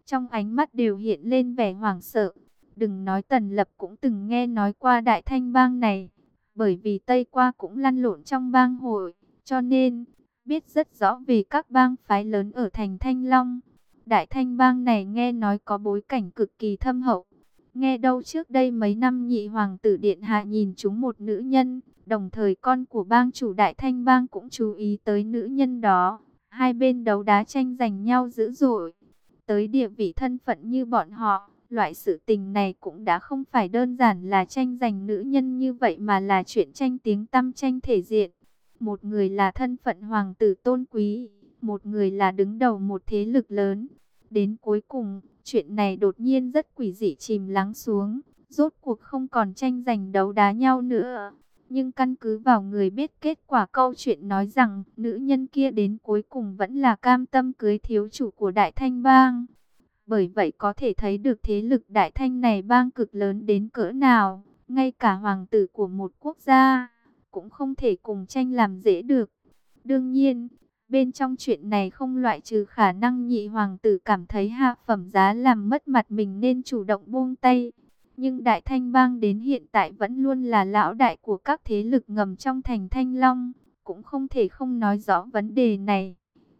trong ánh mắt đều hiện lên vẻ hoảng sợ. Đừng nói Tần Lập cũng từng nghe nói qua Đại Thanh bang này, bởi vì Tây qua cũng lăn lộn trong bang hội, cho nên biết rất rõ về các bang phái lớn ở thành Thanh Long. Đại Thanh bang này nghe nói có bối cảnh cực kỳ thâm hậu. Nghe đâu trước đây mấy năm nhị hoàng tử điện hạ nhìn chúng một nữ nhân, đồng thời con của bang chủ Đại Thanh bang cũng chú ý tới nữ nhân đó. Hai bên đấu đá tranh giành nhau dữ dội. Tới địa vị thân phận như bọn họ, loại sự tình này cũng đã không phải đơn giản là tranh giành nữ nhân như vậy mà là chuyện tranh tiếng tăm tranh thể diện. Một người là thân phận hoàng tử tôn quý, một người là đứng đầu một thế lực lớn. Đến cuối cùng, chuyện này đột nhiên rất quỷ dị chìm lắng xuống, rốt cuộc không còn tranh giành đấu đá nhau nữa. Nhưng căn cứ vào người biết kết quả câu chuyện nói rằng, nữ nhân kia đến cuối cùng vẫn là cam tâm cưới thiếu chủ của Đại Thanh bang. Bởi vậy có thể thấy được thế lực Đại Thanh này bang cực lớn đến cỡ nào, ngay cả hoàng tử của một quốc gia cũng không thể cùng tranh làm dễ được. Đương nhiên, bên trong chuyện này không loại trừ khả năng nhị hoàng tử cảm thấy hạ phẩm giá làm mất mặt mình nên chủ động buông tay. Nhưng Đại Thanh bang đến hiện tại vẫn luôn là lão đại của các thế lực ngầm trong thành Thanh Long, cũng không thể không nói rõ vấn đề này.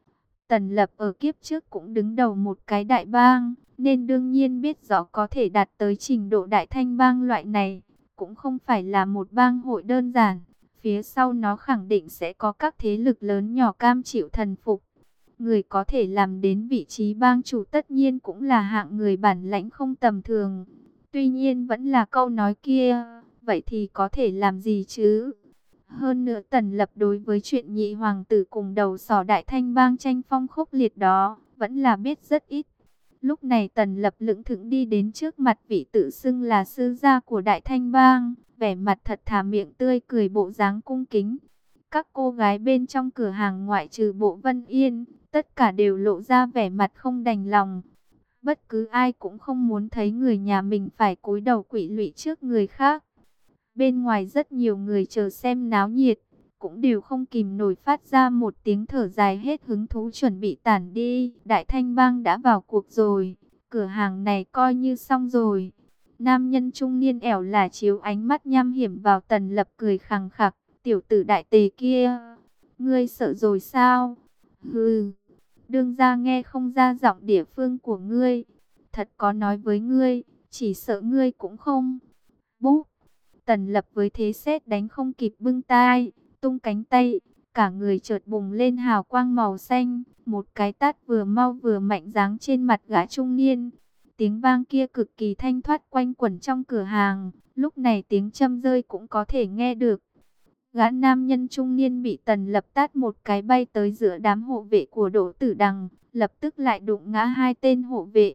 Tần Lập ở kiếp trước cũng đứng đầu một cái đại bang, nên đương nhiên biết rõ có thể đạt tới trình độ Đại Thanh bang loại này, cũng không phải là một bang hội đơn giản. Phía sau nó khẳng định sẽ có các thế lực lớn nhỏ cam chịu thần phục. Người có thể làm đến vị trí bang chủ tất nhiên cũng là hạng người bản lãnh không tầm thường. Tuy nhiên vẫn là câu nói kia, vậy thì có thể làm gì chứ? Hơn nữa Tần Lập đối với chuyện nhị hoàng tử cùng đầu sỏ Đại Thanh bang tranh phong khốc liệt đó, vẫn là biết rất ít. Lúc này Tần Lập lững thững đi đến trước mặt vị tự xưng là sư gia của Đại Thanh bang, vẻ mặt thật thà miệng tươi cười bộ dáng cung kính. Các cô gái bên trong cửa hàng ngoại trừ Bộ Vân Yên, tất cả đều lộ ra vẻ mặt không đành lòng. Bất cứ ai cũng không muốn thấy người nhà mình phải cúi đầu quỵ lụy trước người khác. Bên ngoài rất nhiều người chờ xem náo nhiệt, cũng đều không kìm nổi phát ra một tiếng thở dài hết hứng thú chuẩn bị tản đi. Đại Thanh bang đã vào cuộc rồi, cửa hàng này coi như xong rồi. Nam nhân trung niên ẻo là chiếu ánh mắt nham hiểm vào Tần Lập cười khằng khặc, tiểu tử đại tề kia, ngươi sợ rồi sao? Hừ, đương gia nghe không ra giọng địa phương của ngươi, thật có nói với ngươi, chỉ sợ ngươi cũng không. Búp! Tần Lập với thế sét đánh không kịp bưng tai, tung cánh tay, cả người chợt bùng lên hào quang màu xanh, một cái tát vừa mau vừa mạnh giáng trên mặt gã trung niên. Tiếng vang kia cực kỳ thanh thoát quanh quẩn trong cửa hàng, lúc này tiếng châm rơi cũng có thể nghe được. Gã nam nhân trung niên bị Tần Lập tát một cái bay tới giữa đám hộ vệ của Đỗ Tử Đằng, lập tức lại đụng ngã hai tên hộ vệ.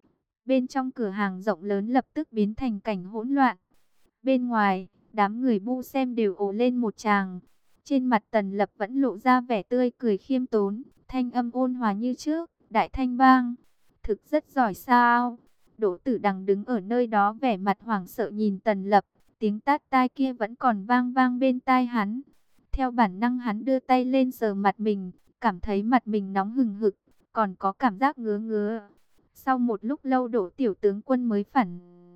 Bên trong cửa hàng rộng lớn lập tức biến thành cảnh hỗn loạn. Bên ngoài, đám người bu xem đều ồ lên một tràng. Trên mặt Tần Lập vẫn lộ ra vẻ tươi cười khiêm tốn, thanh âm ôn hòa như trước. Đại Thanh bang, thực rất giỏi sao? Đỗ Tử Đằng đứng ở nơi đó vẻ mặt hoảng sợ nhìn Tần Lập. Tiếng tát tai kia vẫn còn vang vang bên tai hắn. Theo bản năng hắn đưa tay lên sờ mặt mình, cảm thấy mặt mình nóng hừng hực, còn có cảm giác ngứa ngứa. Sau một lúc lâu Đỗ tiểu tướng quân mới phản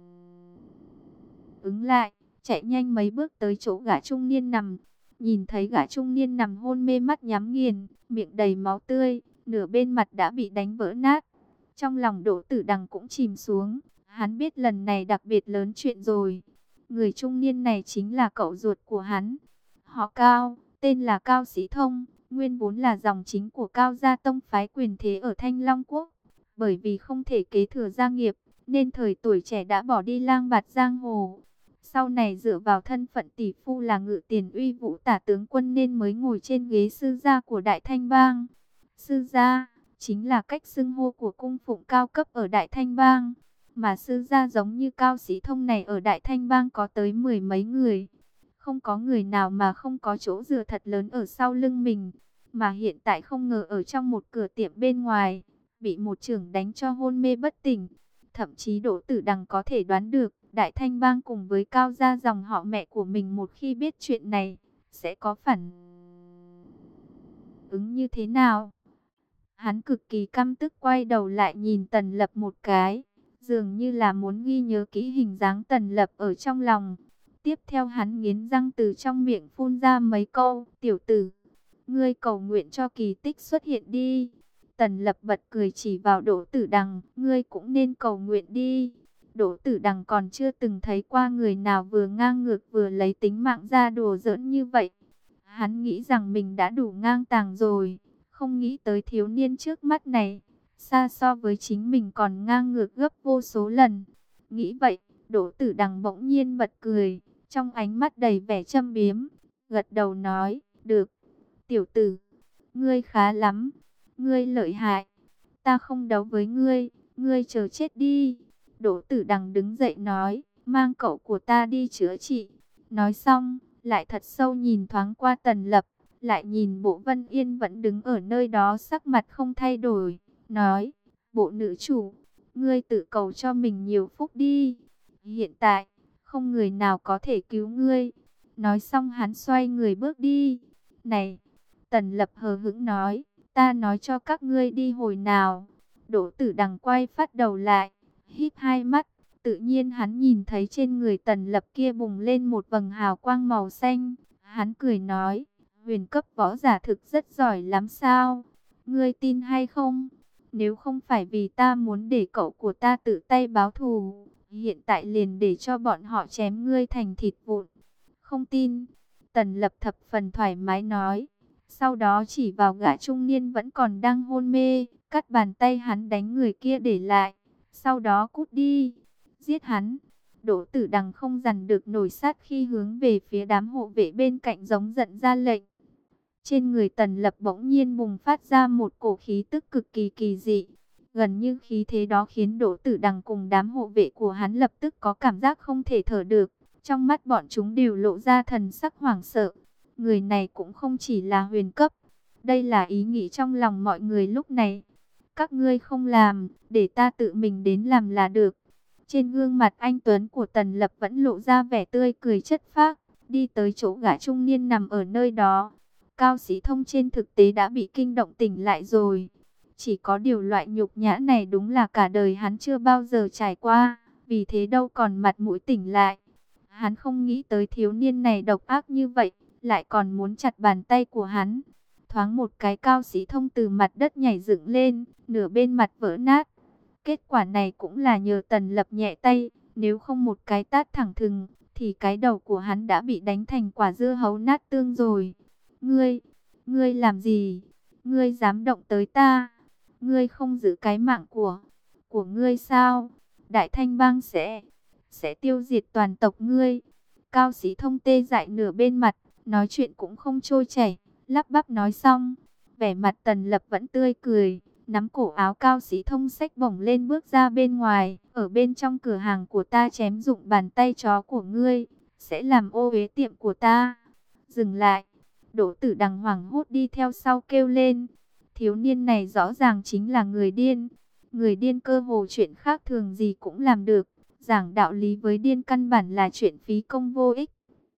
ứng lại, chạy nhanh mấy bước tới chỗ gã trung niên nằm. Nhìn thấy gã trung niên nằm hôn mê mắt nhắm nghiền, miệng đầy máu tươi, nửa bên mặt đã bị đánh vỡ nát. Trong lòng Đỗ Tử Đằng cũng chìm xuống, hắn biết lần này đặc biệt lớn chuyện rồi. Người trung niên này chính là cậu ruột của hắn. Họ Cao, tên là Cao Sĩ Thông, nguyên vốn là dòng chính của Cao gia tông phái quyền thế ở Thanh Long Quốc. Bởi vì không thể kế thừa gia nghiệp, nên thời tuổi trẻ đã bỏ đi lang bạt giang hồ. Sau này dựa vào thân phận tỷ phu là Ngự Tiền Uy Vũ tả tướng quân nên mới ngồi trên ghế sư gia của Đại Thanh bang. Sư gia chính là cách xưng hô của cung phụng cao cấp ở Đại Thanh bang. Mà sư gia giống như Cao Sĩ Thông này ở Đại Thanh bang có tới mười mấy người. Không có người nào mà không có chỗ dựa thật lớn ở sau lưng mình. Mà hiện tại không ngờ ở trong một cửa tiệm bên ngoài, bị một chưởng đánh cho hôn mê bất tỉnh. Thậm chí Đỗ Tử Đằng có thể đoán được, Đại Thanh bang cùng với Cao gia dòng họ mẹ của mình một khi biết chuyện này, sẽ có phản ứng như thế nào. Hắn cực kỳ căm tức quay đầu lại nhìn Tần Lập một cái, dường như là muốn ghi nhớ kỹ hình dáng Tần Lập ở trong lòng. Tiếp theo hắn nghiến răng từ trong miệng phun ra mấy câu, tiểu tử, ngươi cầu nguyện cho kỳ tích xuất hiện đi. Tần Lập bật cười chỉ vào Đỗ Tử Đằng, ngươi cũng nên cầu nguyện đi. Đỗ Tử Đằng còn chưa từng thấy qua người nào vừa ngang ngược vừa lấy tính mạng ra đùa giỡn như vậy. Hắn nghĩ rằng mình đã đủ ngang tàng rồi, không nghĩ tới thiếu niên trước mắt này, xa so với chính mình còn ngang ngược gấp vô số lần. Nghĩ vậy, Đỗ Tử Đằng bỗng nhiên bật cười, trong ánh mắt đầy vẻ châm biếm, gật đầu nói, được, tiểu tử, ngươi khá lắm, ngươi lợi hại, ta không đấu với ngươi, ngươi chờ chết đi. Đỗ Tử Đằng đứng dậy nói, mang cậu của ta đi chữa trị. Nói xong, lại thật sâu nhìn thoáng qua Tần Lập, lại nhìn Bộ Vân Yên vẫn đứng ở nơi đó sắc mặt không thay đổi, nói, bộ nữ chủ, ngươi tự cầu cho mình nhiều phúc đi. Hiện tại, không người nào có thể cứu ngươi. Nói xong hắn xoay người bước đi. Này, Tần Lập hờ hững nói, ta nói cho các ngươi đi hồi nào. Đỗ Tử Đằng quay phát đầu lại, híp hai mắt, tự nhiên hắn nhìn thấy trên người Tần Lập kia bùng lên một vầng hào quang màu xanh. Hắn cười nói, huyền cấp võ giả thực rất giỏi lắm sao? Ngươi tin hay không? Nếu không phải vì ta muốn để cậu của ta tự tay báo thù, hiện tại liền để cho bọn họ chém ngươi thành thịt vụn. Không tin. Tần Lập thập phần thoải mái nói. Sau đó chỉ vào gã trung niên vẫn còn đang hôn mê, cắt bàn tay hắn đánh người kia để lại. Sau đó cút đi. Giết hắn. Đỗ Tử Đằng không dằn được nổi sát khi hướng về phía đám hộ vệ bên cạnh giống giận ra lệnh. Trên người Tần Lập bỗng nhiên bùng phát ra một cổ khí tức cực kỳ kỳ dị. Gần như khí thế đó khiến Đỗ Tử Đằng cùng đám hộ vệ của hắn lập tức có cảm giác không thể thở được. Trong mắt bọn chúng đều lộ ra thần sắc hoảng sợ. Người này cũng không chỉ là huyền cấp. Đây là ý nghĩ trong lòng mọi người lúc này. Các ngươi không làm, để ta tự mình đến làm là được. Trên gương mặt anh tuấn của Tần Lập vẫn lộ ra vẻ tươi cười chất phác. Đi tới chỗ gã trung niên nằm ở nơi đó. Cao Sĩ Thông trên thực tế đã bị kinh động tỉnh lại rồi. Chỉ có điều loại nhục nhã này đúng là cả đời hắn chưa bao giờ trải qua. Vì thế đâu còn mặt mũi tỉnh lại. Hắn không nghĩ tới thiếu niên này độc ác như vậy, lại còn muốn chặt bàn tay của hắn. Thoáng một cái Cao Sĩ Thông từ mặt đất nhảy dựng lên, nửa bên mặt vỡ nát. Kết quả này cũng là nhờ Tần Lập nhẹ tay, nếu không một cái tát thẳng thừng, thì cái đầu của hắn đã bị đánh thành quả dưa hấu nát tương rồi. Ngươi, ngươi làm gì? Ngươi dám động tới ta? Ngươi không giữ cái mạng của, của ngươi sao? Đại Thanh Bang sẽ, sẽ tiêu diệt toàn tộc ngươi. Cao Sĩ Thông tê dại nửa bên mặt, nói chuyện cũng không trôi chảy, lắp bắp nói xong. Vẻ mặt Tần Lập vẫn tươi cười, nắm cổ áo Cao Sĩ Thông xách bổng lên bước ra bên ngoài. Ở bên trong cửa hàng của ta chém dụng bàn tay chó của ngươi, sẽ làm ô uế tiệm của ta. Dừng lại. Đỗ Tử Đằng hoảng hốt đi theo sau kêu lên. Thiếu niên này rõ ràng chính là người điên. Người điên cơ hồ chuyện khác thường gì cũng làm được. Giảng đạo lý với điên căn bản là chuyện phí công vô ích.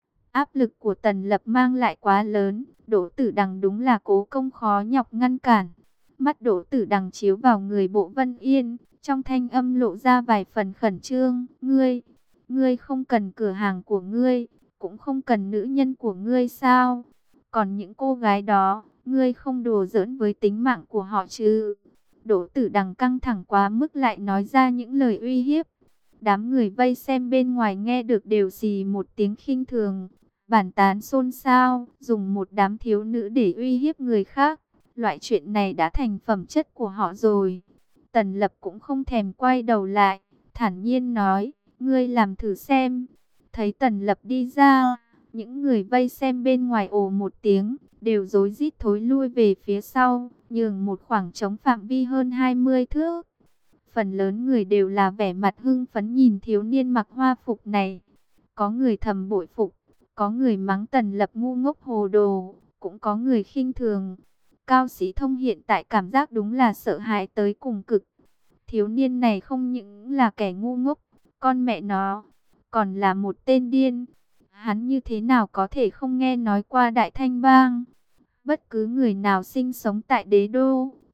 Áp lực của Tần Lập mang lại quá lớn. Đỗ Tử Đằng đúng là cố công khó nhọc ngăn cản. Mắt Đỗ Tử Đằng chiếu vào người Bộ Vân Yên. Trong thanh âm lộ ra vài phần khẩn trương. Ngươi, ngươi không cần cửa hàng của ngươi, cũng không cần nữ nhân của ngươi sao? Còn những cô gái đó, ngươi không đùa giỡn với tính mạng của họ chứ? Đỗ Tử Đằng căng thẳng quá mức lại nói ra những lời uy hiếp. Đám người vây xem bên ngoài nghe được đều xì một tiếng khinh thường, bàn tán xôn xao, dùng một đám thiếu nữ để uy hiếp người khác. Loại chuyện này đã thành phẩm chất của họ rồi. Tần Lập cũng không thèm quay đầu lại, thản nhiên nói, ngươi làm thử xem. Thấy Tần Lập đi ra, những người vây xem bên ngoài ồ một tiếng, đều rối rít thối lui về phía sau, nhường một khoảng trống phạm vi hơn hai mươi thước. Phần lớn người đều là vẻ mặt hưng phấn nhìn thiếu niên mặc hoa phục này. Có người thầm bội phục, có người mắng Tần Lập ngu ngốc hồ đồ, cũng có người khinh thường. Cao Sĩ Thông hiện tại cảm giác đúng là sợ hãi tới cùng cực. Thiếu niên này không những là kẻ ngu ngốc, con mẹ nó, còn là một tên điên. Hắn như thế nào có thể không nghe nói qua Đại Thanh Bang? Bất cứ người nào sinh sống tại đế đô,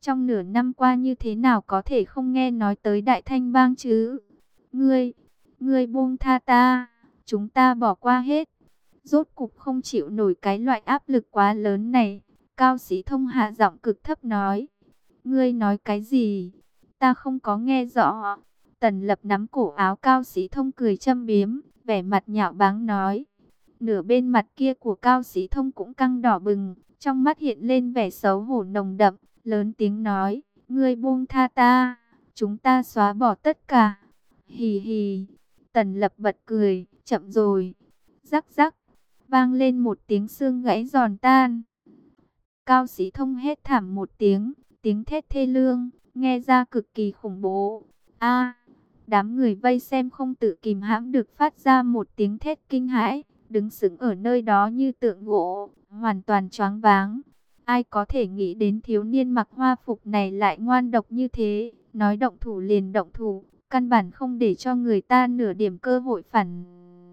trong nửa năm qua như thế nào có thể không nghe nói tới Đại Thanh Bang chứ? Ngươi, ngươi buông tha ta, chúng ta bỏ qua hết. Rốt cục không chịu nổi cái loại áp lực quá lớn này, Cao Sĩ Thông hạ giọng cực thấp nói. Ngươi nói cái gì? Ta không có nghe rõ. Tần Lập nắm cổ áo Cao Sĩ Thông cười châm biếm, vẻ mặt nhạo báng nói. Nửa bên mặt kia của Cao Sĩ Thông cũng căng đỏ bừng, trong mắt hiện lên vẻ xấu hổ nồng đậm, lớn tiếng nói. Ngươi buông tha ta, chúng ta xóa bỏ tất cả. Hì hì, Tần Lập bật cười, chậm rồi. Rắc rắc, vang lên một tiếng xương gãy giòn tan. Cao Sĩ Thông hét thảm một tiếng, tiếng thét thê lương, nghe ra cực kỳ khủng bố. A, đám người vây xem không tự kìm hãm được phát ra một tiếng thét kinh hãi, đứng sững ở nơi đó như tượng gỗ, hoàn toàn choáng váng. Ai có thể nghĩ đến thiếu niên mặc hoa phục này lại ngoan độc như thế, nói động thủ liền động thủ, căn bản không để cho người ta nửa điểm cơ hội phản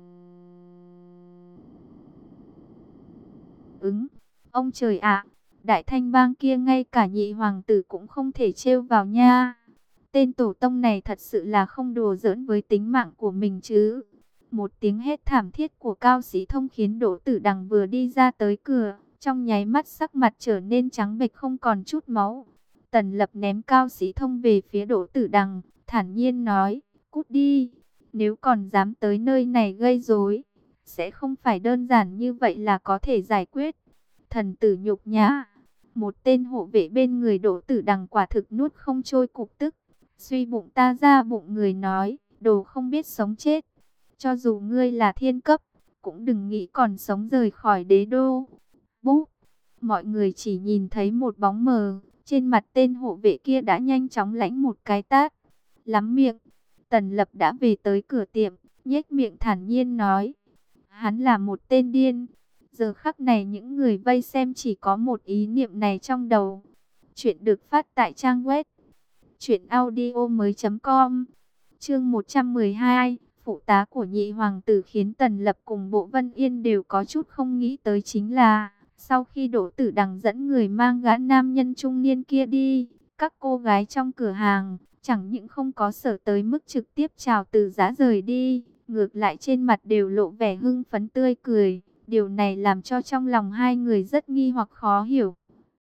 ứng. Ông trời ạ, Đại Thanh Bang kia ngay cả nhị hoàng tử cũng không thể trêu vào nha. Tên tổ tông này thật sự là không đùa giỡn với tính mạng của mình chứ. Một tiếng hét thảm thiết của Cao Sĩ Thông khiến Đỗ Tử Đằng vừa đi ra tới cửa, trong nháy mắt sắc mặt trở nên trắng bệch không còn chút máu. Tần Lập ném Cao Sĩ Thông về phía Đỗ Tử Đằng, thản nhiên nói, cút đi, nếu còn dám tới nơi này gây rối, sẽ không phải đơn giản như vậy là có thể giải quyết. Thần tử nhục nhã. Một tên hộ vệ bên người Đỗ Tử Đằng quả thực nuốt không trôi cục tức, suy bụng ta ra bụng người nói, đồ không biết sống chết. Cho dù ngươi là thiên cấp, cũng đừng nghĩ còn sống rời khỏi đế đô. Búp, mọi người chỉ nhìn thấy một bóng mờ, trên mặt tên hộ vệ kia đã nhanh chóng lãnh một cái tát. Lắm miệng, Tần Lập đã về tới cửa tiệm, nhếch miệng thản nhiên nói, hắn là một tên điên. Giờ khắc này những người vây xem chỉ có một ý niệm này trong đầu. Chuyện được phát tại trang web truyện audio mới chấm com. Chương một trăm mười hai, phụ tá của nhị hoàng tử khiến Tần Lập cùng Bộ Vân Yên đều có chút không nghĩ tới chính là, sau khi Đỗ Tử Đằng dẫn người mang gã nam nhân trung niên kia đi, các cô gái trong cửa hàng chẳng những không có sở tới mức trực tiếp chào từ giã rời đi, ngược lại trên mặt đều lộ vẻ hưng phấn tươi cười. Điều này làm cho trong lòng hai người rất nghi hoặc khó hiểu.